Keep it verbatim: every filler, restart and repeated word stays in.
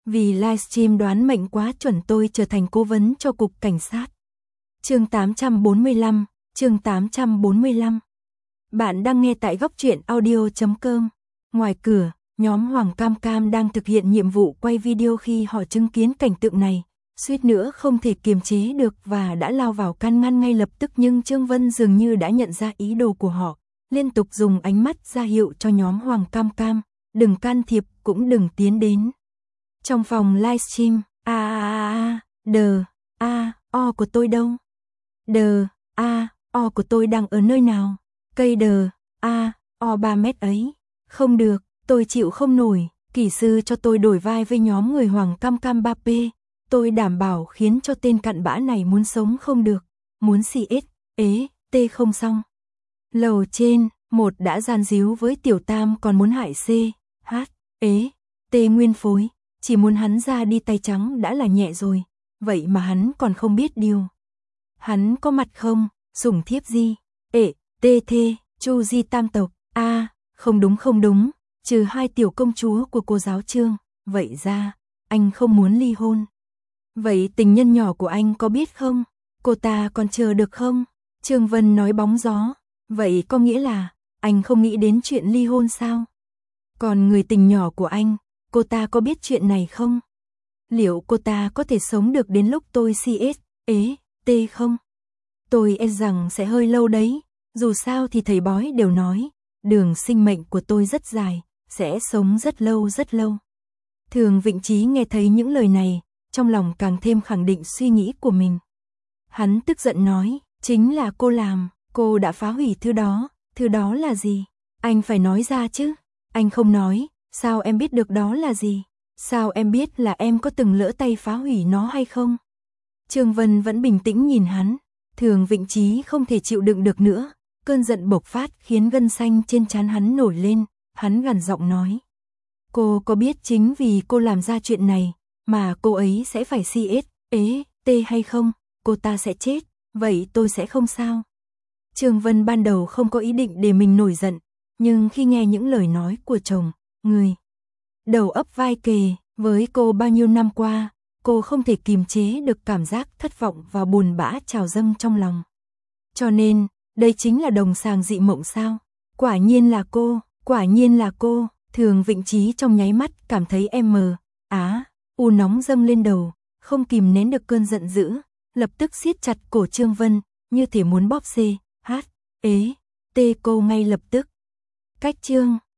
Vì livestream đoán mệnh quá chuẩn tôi trở thành cố vấn cho cục cảnh sát. Chương tám trăm bốn mươi lăm, chương tám trăm bốn mươi lăm. Bạn đang nghe tại góc truyện audio chấm com. Ngoài cửa, nhóm Hoàng Cam Cam đang thực hiện nhiệm vụ quay video khi họ chứng kiến cảnh tượng này, suýt nữa không thể kiềm chế được và đã lao vào can ngăn ngay lập tức, nhưng Trương Vân dường như đã nhận ra ý đồ của họ, liên tục dùng ánh mắt ra hiệu cho nhóm Hoàng Cam Cam, đừng can thiệp cũng đừng tiến đến. Trong phòng livestream, a a a, đờ, a, o của tôi đâu? Đờ, a, o của tôi đang ở nơi nào? Cây đờ, a, o ba mét ấy. Không được, tôi chịu không nổi, kỹ sư cho tôi đổi vai với nhóm người Hoàng Cam Cam ba P. Tôi đảm bảo khiến cho tên cặn bã này muốn sống không được, muốn xê ét, ế, t không xong. Lầu trên, một đã gian díu với Tiểu Tam còn muốn hại C, H, ế, t nguyên phối, chỉ muốn hắn ra đi tay trắng đã là nhẹ rồi, vậy mà hắn còn không biết điều. Hắn có mặt không, sủng thiếp gì, ệ, tê thê, chu di tam tộc, a à, không đúng không đúng, trừ hai tiểu công chúa của cô giáo Trương, vậy ra, anh không muốn ly hôn. Vậy tình nhân nhỏ của anh có biết không, cô ta còn chờ được không? Trương Vân nói bóng gió, vậy có nghĩa là, anh không nghĩ đến chuyện ly hôn sao? Còn người tình nhỏ của anh, cô ta có biết chuyện này không? Liệu cô ta có thể sống được đến lúc tôi xê ét, ế, t không? Tôi e rằng sẽ hơi lâu đấy, dù sao thì thầy bói đều nói, đường sinh mệnh của tôi rất dài, sẽ sống rất lâu rất lâu. Thường Vịnh Trí nghe thấy những lời này, trong lòng càng thêm khẳng định suy nghĩ của mình. Hắn tức giận nói, chính là cô làm, cô đã phá hủy thứ đó, thứ đó là gì? Anh phải nói ra chứ, anh không nói, sao em biết được đó là gì? Sao em biết là em có từng lỡ tay phá hủy nó hay không? Trương Vân vẫn bình tĩnh nhìn hắn, Thường Vịnh Trí không thể chịu đựng được nữa, cơn giận bộc phát khiến gân xanh trên trán hắn nổi lên, hắn gằn giọng nói. Cô có biết chính vì cô làm ra chuyện này, mà cô ấy sẽ phải xê ét, ế, t hay không? Cô ta sẽ chết, vậy tôi sẽ không sao? Trương Vân ban đầu không có ý định để mình nổi giận, nhưng khi nghe những lời nói của chồng, người đầu ấp vai kề, với cô bao nhiêu năm qua, cô không thể kìm chế được cảm giác thất vọng và buồn bã trào dâng trong lòng. Cho nên, đây chính là đồng sàng dị mộng sao? Quả nhiên là cô, quả nhiên là cô. Thường Vịnh Trí trong nháy mắt cảm thấy em mờ, á, u nóng dâng lên đầu, không kìm nén được cơn giận dữ, lập tức siết chặt cổ Trương Vân, như thể muốn bóp C, H, ế, T cô ngay lập tức. Cách Trương